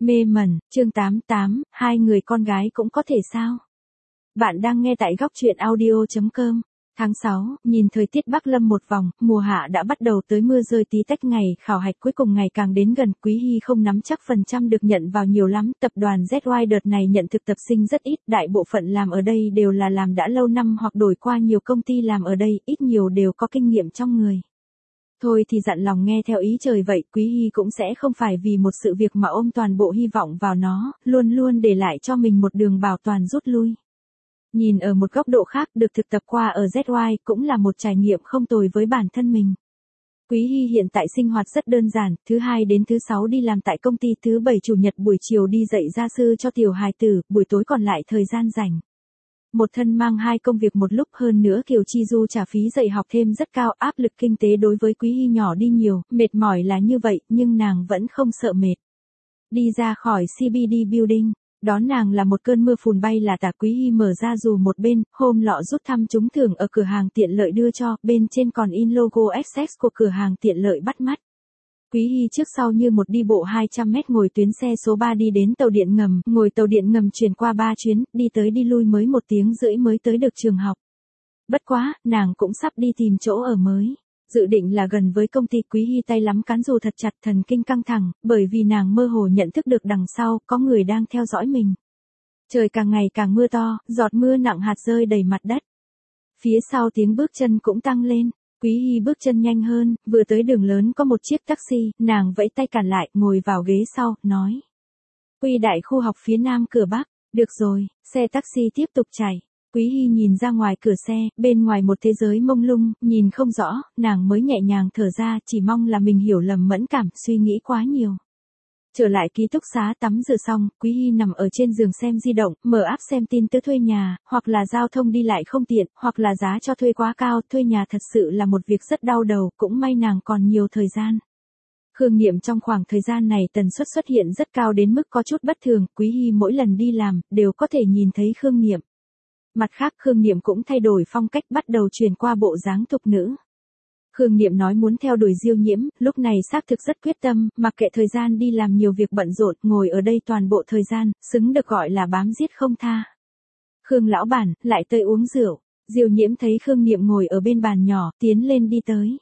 Mê mẩn, chương 88, hai người con gái cũng có thể sao? Bạn đang nghe tại góc truyện audio.com. Tháng 6, nhìn thời tiết Bắc Lâm một vòng, mùa hạ đã bắt đầu tới mưa rơi tí tách, ngày khảo hạch cuối cùng ngày càng đến gần. Quý Hy không nắm chắc phần trăm được nhận vào nhiều lắm. Tập đoàn ZY đợt này nhận thực tập sinh rất ít, đại bộ phận làm ở đây đều là làm đã lâu năm hoặc đổi qua nhiều công ty làm ở đây, ít nhiều đều có kinh nghiệm trong người. Thôi thì dặn lòng nghe theo ý trời vậy, Quý Hy cũng sẽ không phải vì một sự việc mà ôm toàn bộ hy vọng vào nó, luôn luôn để lại cho mình một đường bảo toàn rút lui. Nhìn ở một góc độ khác, được thực tập qua ở ZY cũng là một trải nghiệm không tồi với bản thân mình. Quý Hy hiện tại sinh hoạt rất đơn giản, thứ hai đến thứ sáu đi làm tại công ty, thứ bảy chủ nhật buổi chiều đi dạy gia sư cho tiểu hài tử, buổi tối còn lại thời gian rảnh. Một thân mang hai công việc một lúc, hơn nữa Kiều Chi Du trả phí dạy học thêm rất cao, áp lực kinh tế đối với Quý Hy nhỏ đi nhiều, mệt mỏi là như vậy, nhưng nàng vẫn không sợ mệt. Đi ra khỏi CBD Building, đón nàng là một cơn mưa phùn bay là tả. Quý Hy mở ra dù một bên, hôm lọ rút thăm trúng thưởng ở cửa hàng tiện lợi đưa cho, bên trên còn in logo XX của cửa hàng tiện lợi bắt mắt. Quý Hy trước sau như một đi bộ 200 mét, ngồi tuyến xe số 3 đi đến tàu điện ngầm, ngồi tàu điện ngầm chuyển qua 3 chuyến, đi tới đi lui mới 1 tiếng rưỡi mới tới được trường học. Bất quá, nàng cũng sắp đi tìm chỗ ở mới. Dự định là gần với công ty. Quý Hy tay lắm cán dù thật chặt, thần kinh căng thẳng, bởi vì nàng mơ hồ nhận thức được đằng sau, có người đang theo dõi mình. Trời càng ngày càng mưa to, giọt mưa nặng hạt rơi đầy mặt đất. Phía sau tiếng bước chân cũng tăng lên. Quý Hy bước chân nhanh hơn, vừa tới đường lớn có một chiếc taxi, nàng vẫy tay cản lại, ngồi vào ghế sau, nói. Quy đại khu học phía nam cửa bắc, được rồi, xe taxi tiếp tục chạy. Quý Hy nhìn ra ngoài cửa xe, bên ngoài một thế giới mông lung, nhìn không rõ, nàng mới nhẹ nhàng thở ra, chỉ mong là mình hiểu lầm, mẫn cảm, suy nghĩ quá nhiều. Trở lại ký túc xá tắm rửa xong, Quý Hy nằm ở trên giường xem di động, mở app xem tin tức thuê nhà, hoặc là giao thông đi lại không tiện, hoặc là giá cho thuê quá cao, thuê nhà thật sự là một việc rất đau đầu, cũng may nàng còn nhiều thời gian. Khương Niệm trong khoảng thời gian này tần suất xuất hiện rất cao đến mức có chút bất thường, Quý Hy mỗi lần đi làm, đều có thể nhìn thấy Khương Niệm. Mặt khác Khương Niệm cũng thay đổi phong cách, bắt đầu chuyển qua bộ dáng thục nữ. Khương Niệm nói muốn theo đuổi Diêu Nhiễm, lúc này xác thực rất quyết tâm, mặc kệ thời gian đi làm nhiều việc bận rộn, ngồi ở đây toàn bộ thời gian, xứng được gọi là bám giết không tha. Khương lão bản, lại tới uống rượu. Diêu Nhiễm thấy Khương Niệm ngồi ở bên bàn nhỏ, tiến lên đi tới.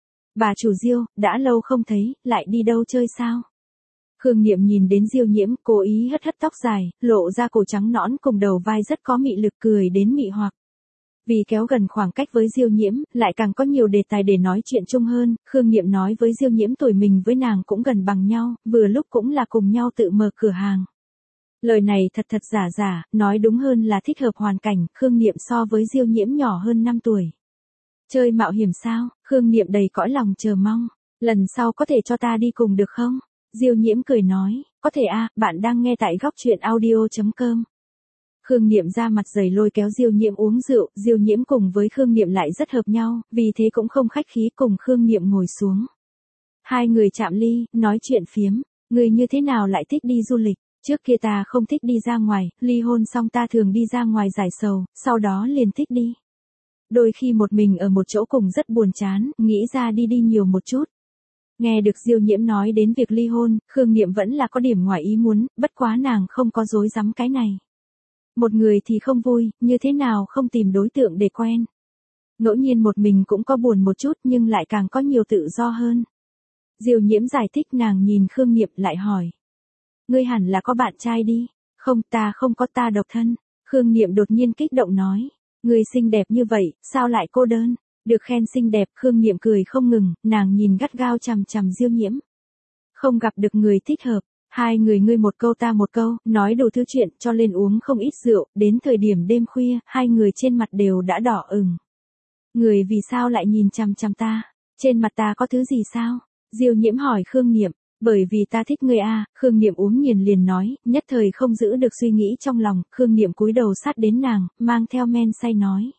Bà chủ Diêu, đã lâu không thấy, lại đi đâu chơi sao? Khương Niệm nhìn đến Diêu Nhiễm, cố ý hất hất tóc dài, lộ ra cổ trắng nõn cùng đầu vai rất có mị lực, cười đến mị hoặc. Vì kéo gần khoảng cách với Diêu Nhiễm, lại càng có nhiều đề tài để nói chuyện chung hơn, Khương Niệm nói với Diêu Nhiễm tuổi mình với nàng cũng gần bằng nhau, vừa lúc cũng là cùng nhau tự mở cửa hàng. Lời này thật thật giả giả, nói đúng hơn là thích hợp hoàn cảnh, Khương Niệm so với Diêu Nhiễm nhỏ hơn 5 tuổi. Chơi mạo hiểm sao? Khương Niệm đầy cõi lòng chờ mong. Lần sau có thể cho ta đi cùng được không? Diêu Nhiễm cười nói, có thể a, bạn đang nghe tại góc truyện audio.com. Khương Niệm ra mặt dày lôi kéo Diêu Nhiễm uống rượu, Diêu Nhiễm cùng với Khương Niệm lại rất hợp nhau, vì thế cũng không khách khí cùng Khương Niệm ngồi xuống. Hai người chạm ly, nói chuyện phiếm, người như thế nào lại thích đi du lịch, trước kia ta không thích đi ra ngoài, ly hôn xong ta thường đi ra ngoài giải sầu, sau đó liền thích đi. Đôi khi một mình ở một chỗ cùng rất buồn chán, nghĩ ra đi nhiều một chút. Nghe được Diêu Nhiễm nói đến việc ly hôn, Khương Niệm vẫn là có điểm ngoài ý muốn, bất quá nàng không có dối dám cái này. Một người thì không vui, như thế nào không tìm đối tượng để quen. Ngẫu nhiên một mình cũng có buồn một chút nhưng lại càng có nhiều tự do hơn. Diêu Nhiễm giải thích, nàng nhìn Khương Niệm lại hỏi. Ngươi hẳn là có bạn trai đi. Không, ta không có, ta độc thân. Khương Niệm đột nhiên kích động nói. Ngươi xinh đẹp như vậy, sao lại cô đơn? Được khen xinh đẹp, Khương Niệm cười không ngừng, nàng nhìn gắt gao chằm chằm Diêu Nhiễm. Không gặp được người thích hợp. Hai người ngươi một câu ta một câu, nói đủ thứ chuyện, cho lên uống không ít rượu, đến thời điểm đêm khuya, hai người trên mặt đều đã đỏ ửng. Người vì sao lại nhìn chằm chằm ta? Trên mặt ta có thứ gì sao? Diêu Nhiễm hỏi Khương Niệm, bởi vì ta thích ngươi a, Khương Niệm uống nghiền liền nói, nhất thời không giữ được suy nghĩ trong lòng, Khương Niệm cúi đầu sát đến nàng, mang theo men say nói.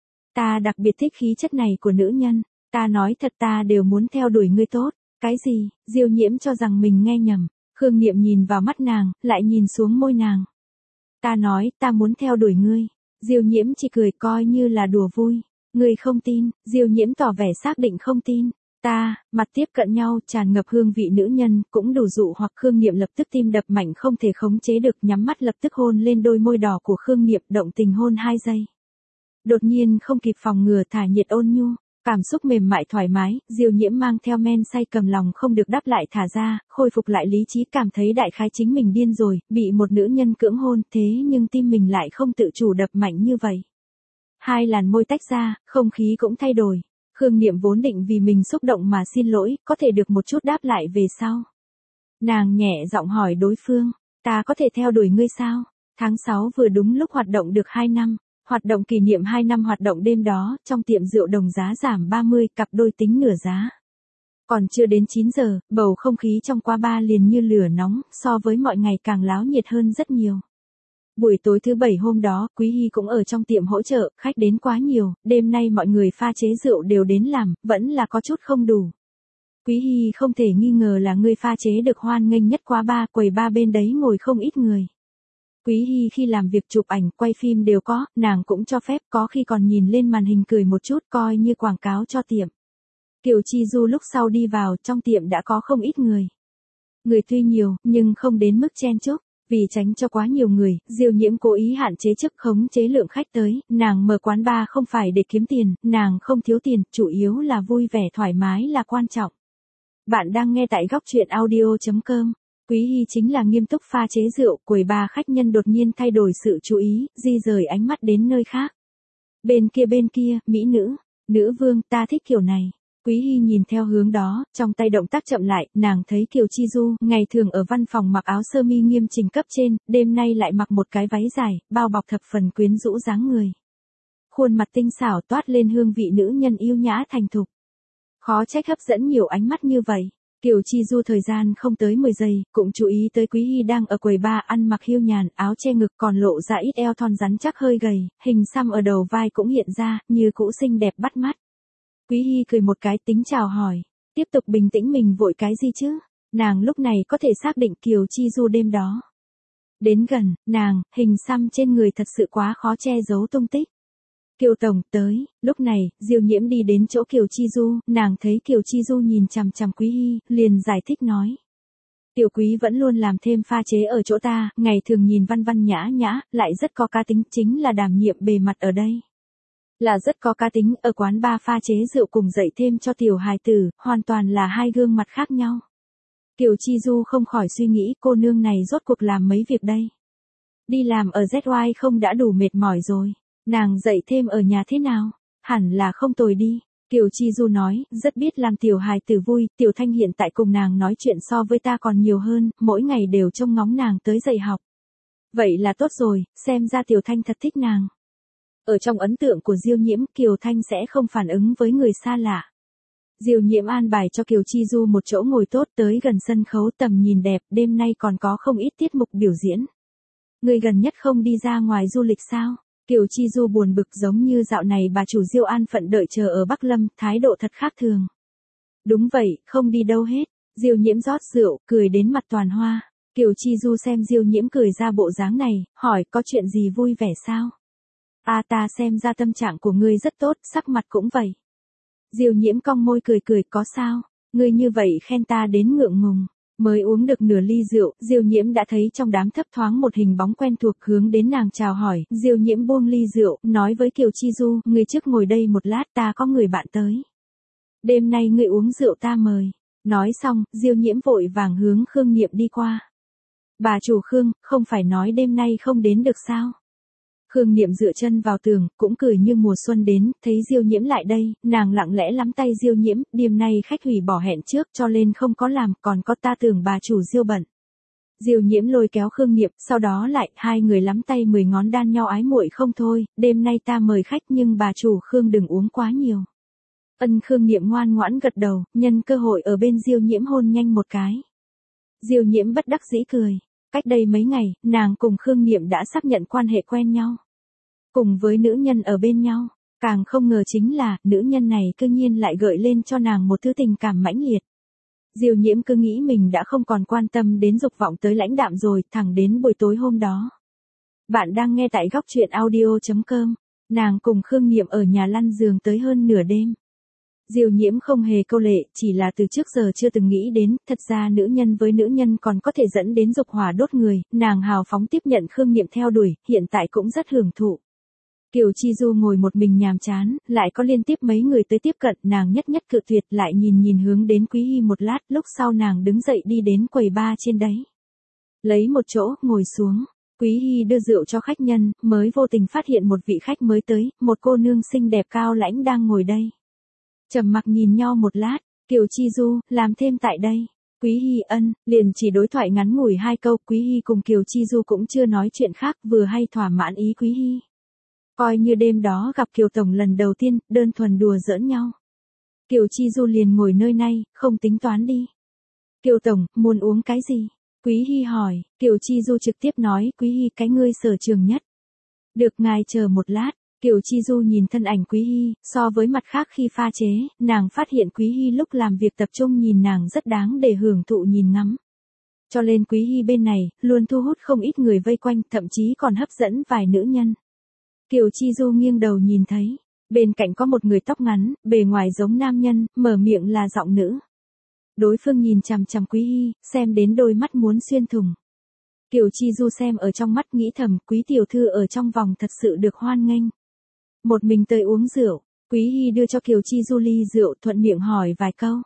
Ta đặc biệt thích khí chất này của nữ nhân, ta nói thật ta đều muốn theo đuổi ngươi tốt, cái gì? Diêu Nhiễm cho rằng mình nghe nhầm. Khương Niệm nhìn vào mắt nàng, lại nhìn xuống môi nàng. Ta nói, ta muốn theo đuổi ngươi. Diêu Nhiễm chỉ cười coi như là đùa vui. Ngươi không tin, Diêu Nhiễm tỏ vẻ xác định không tin. mặt tiếp cận nhau, tràn ngập hương vị nữ nhân, cũng đủ dụ hoặc Khương Niệm lập tức tim đập mạnh không thể khống chế được, nhắm mắt lập tức hôn lên đôi môi đỏ của Khương Niệm, động tình hôn 2 giây. Đột nhiên không kịp phòng ngừa, thả nhiệt ôn nhu, cảm xúc mềm mại thoải mái, Diêu Nhiễm mang theo men say cầm lòng không được đáp lại thả ra, khôi phục lại lý trí, cảm thấy đại khái chính mình điên rồi, bị một nữ nhân cưỡng hôn, thế nhưng tim mình lại không tự chủ đập mạnh như vậy. 2 làn môi tách ra, không khí cũng thay đổi. Khương Niệm vốn định vì mình xúc động mà xin lỗi, có thể được một chút đáp lại về sau. Nàng nhẹ giọng hỏi đối phương, ta có thể theo đuổi ngươi sao? Tháng 6 vừa đúng lúc hoạt động được 2 năm. Hoạt động kỷ niệm 2 năm hoạt động đêm đó, trong tiệm rượu đồng giá giảm 30, cặp đôi tính nửa giá. Còn chưa đến 9 giờ, bầu không khí trong quán bar liền như lửa nóng, so với mọi ngày càng láo nhiệt hơn rất nhiều. Buổi tối thứ 7 hôm đó, Quý Hy cũng ở trong tiệm hỗ trợ, khách đến quá nhiều, đêm nay mọi người pha chế rượu đều đến làm, vẫn là có chút không đủ. Quý Hy không thể nghi ngờ là người pha chế được hoan nghênh nhất quán bar, quầy bar bên đấy ngồi không ít người. Quý Hy khi làm việc chụp ảnh, quay phim đều có, nàng cũng cho phép, có khi còn nhìn lên màn hình cười một chút coi như quảng cáo cho tiệm. Kiều Chi Du lúc sau đi vào, trong tiệm đã có không ít người. Người tuy nhiều, nhưng không đến mức chen chúc. Vì tránh cho quá nhiều người, Diêu Nhiễm cố ý hạn chế chức khống chế lượng khách tới, nàng mở quán bar không phải để kiếm tiền, nàng không thiếu tiền, chủ yếu là vui vẻ thoải mái là quan trọng. Bạn đang nghe tại góc truyện audio.com. Quý Hy chính là nghiêm túc pha chế rượu, quầy bar khách nhân đột nhiên thay đổi sự chú ý, di rời ánh mắt đến nơi khác. Bên kia, mỹ nữ vương, ta thích kiểu này. Quý Hy nhìn theo hướng đó, trong tay động tác chậm lại, nàng thấy Kiều Chi Du, ngày thường ở văn phòng mặc áo sơ mi nghiêm chỉnh cấp trên, đêm nay lại mặc một cái váy dài, bao bọc thập phần quyến rũ dáng người. Khuôn mặt tinh xảo toát lên hương vị nữ nhân yêu nhã thành thục. Khó trách hấp dẫn nhiều ánh mắt như vậy. Kiều Chi Du thời gian không tới 10 giây, cũng chú ý tới Quý Hy đang ở quầy bar ăn mặc hiu nhàn, áo che ngực còn lộ ra ít eo thon rắn chắc hơi gầy, hình xăm ở đầu vai cũng hiện ra, như cũ xinh đẹp bắt mắt. Quý Hy cười một cái tính chào hỏi, tiếp tục bình tĩnh mình vội cái gì chứ, nàng lúc này có thể xác định Kiều Chi Du đêm đó. Đến gần, nàng, hình xăm trên người thật sự quá khó che giấu tung tích. Kiều Tổng tới, lúc này, Diêu Nhiễm đi đến chỗ Kiều Chi Du, nàng thấy Kiều Chi Du nhìn chằm chằm Quý Hy, liền giải thích nói. Tiểu Quý vẫn luôn làm thêm pha chế ở chỗ ta, ngày thường nhìn văn văn nhã nhã, lại rất có cá tính, chính là đảm nhiệm bề mặt ở đây. Là rất có cá tính, ở quán bar pha chế rượu cùng dạy thêm cho tiểu hài tử, hoàn toàn là hai gương mặt khác nhau. Kiều Chi Du không khỏi suy nghĩ cô nương này rốt cuộc làm mấy việc đây. Đi làm ở ZY không đã đủ mệt mỏi rồi, nàng dạy thêm ở nhà thế nào, hẳn là không tồi đi. Kiều Chi Du nói, rất biết làm tiểu hài tử vui, Tiểu Thanh hiện tại cùng nàng nói chuyện so với ta còn nhiều hơn, mỗi ngày đều trông ngóng nàng tới dạy học. Vậy là tốt rồi, xem ra Tiểu Thanh thật thích nàng. Ở trong ấn tượng của Diêu Nhiễm, Kiều Thanh sẽ không phản ứng với người xa lạ. Diêu Nhiễm an bài cho Kiều Chi Du một chỗ ngồi tốt tới gần sân khấu, tầm nhìn đẹp, đêm nay còn có không ít tiết mục biểu diễn. Người gần nhất không đi ra ngoài du lịch sao? Kiều Chi Du buồn bực giống như dạo này bà chủ Diêu an phận đợi chờ ở Bắc Lâm, thái độ thật khác thường. Đúng vậy, không đi đâu hết. Diêu Nhiễm rót rượu, cười đến mặt toàn hoa. Kiều Chi Du xem Diêu Nhiễm cười ra bộ dáng này, hỏi có chuyện gì vui vẻ sao? Ta xem ra tâm trạng của ngươi rất tốt, sắc mặt cũng vậy. Diêu Nhiễm cong môi cười cười, có sao? Ngươi như vậy khen ta đến ngượng ngùng. Mới uống được nửa ly rượu, Diêu Nhiễm đã thấy trong đám thấp thoáng một hình bóng quen thuộc hướng đến nàng chào hỏi. Diêu Nhiễm buông ly rượu, nói với Kiều Chi Du, ngươi trước ngồi đây một lát, ta có người bạn tới. Đêm nay ngươi uống rượu ta mời. Nói xong, Diêu Nhiễm vội vàng hướng Khương Niệm đi qua. Bà chủ Khương, không phải nói đêm nay không đến được sao? Khương Niệm dựa chân vào tường, cũng cười như mùa xuân đến, thấy Diêu Nhiễm lại đây, nàng lặng lẽ nắm tay Diêu Nhiễm, đêm nay khách hủy bỏ hẹn trước cho nên không có làm, còn có ta tưởng bà chủ Diêu bận. Diêu Nhiễm lôi kéo Khương Niệm, sau đó lại, hai người nắm tay 10 ngón đan nhau ái muội không thôi, đêm nay ta mời khách nhưng bà chủ Khương đừng uống quá nhiều. Khương Niệm ngoan ngoãn gật đầu, nhân cơ hội ở bên Diêu Nhiễm hôn nhanh một cái. Diêu Nhiễm bất đắc dĩ cười. Cách đây mấy ngày, nàng cùng Khương Niệm đã xác nhận quan hệ quen nhau. Cùng với nữ nhân ở bên nhau, càng không ngờ chính là, nữ nhân này cư nhiên lại gợi lên cho nàng một thứ tình cảm mãnh liệt. Diêu Nhiễm cứ nghĩ mình đã không còn quan tâm đến dục vọng tới lãnh đạm rồi, thẳng đến buổi tối hôm đó. Bạn đang nghe tại góc truyện audio.com, nàng cùng Khương Niệm ở nhà lăn giường tới hơn nửa đêm. Diêu Nhiễm không hề câu lệ, chỉ là từ trước giờ chưa từng nghĩ đến, thật ra nữ nhân với nữ nhân còn có thể dẫn đến dục hỏa đốt người, nàng hào phóng tiếp nhận Khương Niệm theo đuổi, hiện tại cũng rất hưởng thụ. Kiều Chi Du ngồi một mình nhàm chán, lại có liên tiếp mấy người tới tiếp cận, nàng nhất nhất cự tuyệt, lại nhìn hướng đến Quý Hi một lát, lúc sau nàng đứng dậy đi đến quầy bar trên đấy. Lấy một chỗ, ngồi xuống. Quý Hi đưa rượu cho khách nhân, mới vô tình phát hiện một vị khách mới tới, một cô nương xinh đẹp cao lãnh đang ngồi đây. Trầm mặc nhìn nhau một lát, Kiều Chi Du, làm thêm tại đây. Quý Hi ân, liền chỉ đối thoại ngắn ngủi 2 câu, Quý Hi cùng Kiều Chi Du cũng chưa nói chuyện khác, vừa hay thỏa mãn ý Quý Hi. Coi như đêm đó gặp Kiều Tổng lần đầu tiên, đơn thuần đùa giỡn nhau. Kiều Chi Du liền ngồi nơi này, không tính toán đi. Kiều Tổng, muốn uống cái gì? Quý Hi hỏi, Kiều Chi Du trực tiếp nói, Quý Hi cái ngươi sở trường nhất. Được ngài chờ một lát, Kiều Chi Du nhìn thân ảnh Quý Hi, so với mặt khác khi pha chế, nàng phát hiện Quý Hi lúc làm việc tập trung nhìn nàng rất đáng để hưởng thụ nhìn ngắm. Cho nên Quý Hi bên này, luôn thu hút không ít người vây quanh, thậm chí còn hấp dẫn vài nữ nhân. Kiều Chi Du nghiêng đầu nhìn thấy, bên cạnh có một người tóc ngắn, bề ngoài giống nam nhân, mở miệng là giọng nữ. Đối phương nhìn chằm chằm Quý Hi, xem đến đôi mắt muốn xuyên thủng. Kiều Chi Du xem ở trong mắt nghĩ thầm, Quý tiểu thư ở trong vòng thật sự được hoan nghênh. Một mình tới uống rượu, Quý Hi đưa cho Kiều Chi Du ly rượu, thuận miệng hỏi vài câu.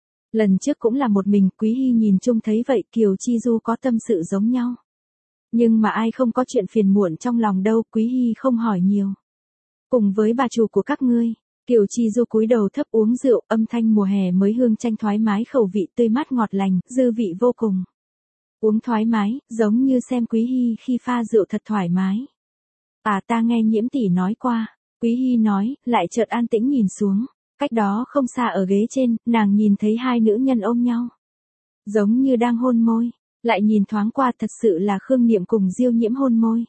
Lần trước cũng là một mình, Quý Hi nhìn chung thấy vậy, Kiều Chi Du có tâm sự giống nhau. Nhưng mà ai không có chuyện phiền muộn trong lòng đâu, Quý Hi không hỏi nhiều. Cùng với bà chủ của các ngươi, Kiều Chi Du cúi đầu thấp uống rượu, âm thanh mùa hè mới hương chanh thoải mái, khẩu vị tươi mát ngọt lành, dư vị vô cùng. Uống thoải mái, giống như xem Quý Hi khi pha rượu thật thoải mái. À ta nghe Nhiễm tỷ nói qua, Quý Hi nói, lại chợt an tĩnh nhìn xuống, cách đó không xa ở ghế trên, nàng nhìn thấy hai nữ nhân ôm nhau. Giống như đang hôn môi, lại nhìn thoáng qua thật sự là Khương Niệm cùng Diêu Nhiễm hôn môi.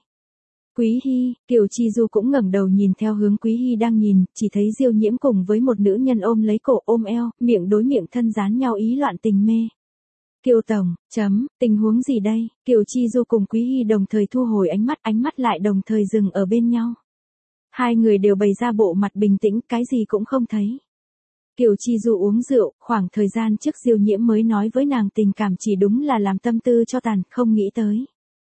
Quý Hi, Kiều Chi Du cũng ngẩng đầu nhìn theo hướng Quý Hi đang nhìn, chỉ thấy Diêu Nhiễm cùng với một nữ nhân ôm lấy cổ ôm eo, miệng đối miệng thân dán nhau ý loạn tình mê. Kiều Tổng, tình huống gì đây? Kiều Chi Du cùng Quý Hi đồng thời thu hồi ánh mắt lại đồng thời dừng ở bên nhau. Hai người đều bày ra bộ mặt bình tĩnh, cái gì cũng không thấy. Kiều Chi Du uống rượu, khoảng thời gian trước Diêu Nhiễm mới nói với nàng tình cảm chỉ đúng là làm tâm tư cho tàn, không nghĩ tới.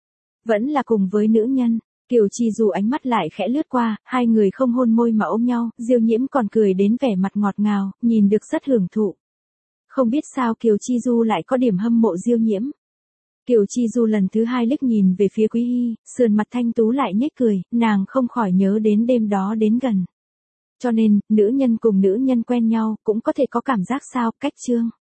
Vẫn là cùng với nữ nhân. Kiều Chi Du ánh mắt lại khẽ lướt qua, hai người không hôn môi mà ôm nhau, Diêu Nhiễm còn cười đến vẻ mặt ngọt ngào, nhìn được rất hưởng thụ. Không biết sao Kiều Chi Du lại có điểm hâm mộ Diêu Nhiễm. Kiều Chi Du lần thứ hai liếc nhìn về phía Quý Hi, sườn mặt thanh tú lại nhếch cười, nàng không khỏi nhớ đến đêm đó đến gần. Cho nên, nữ nhân cùng nữ nhân quen nhau, cũng có thể có cảm giác sao, cách chương.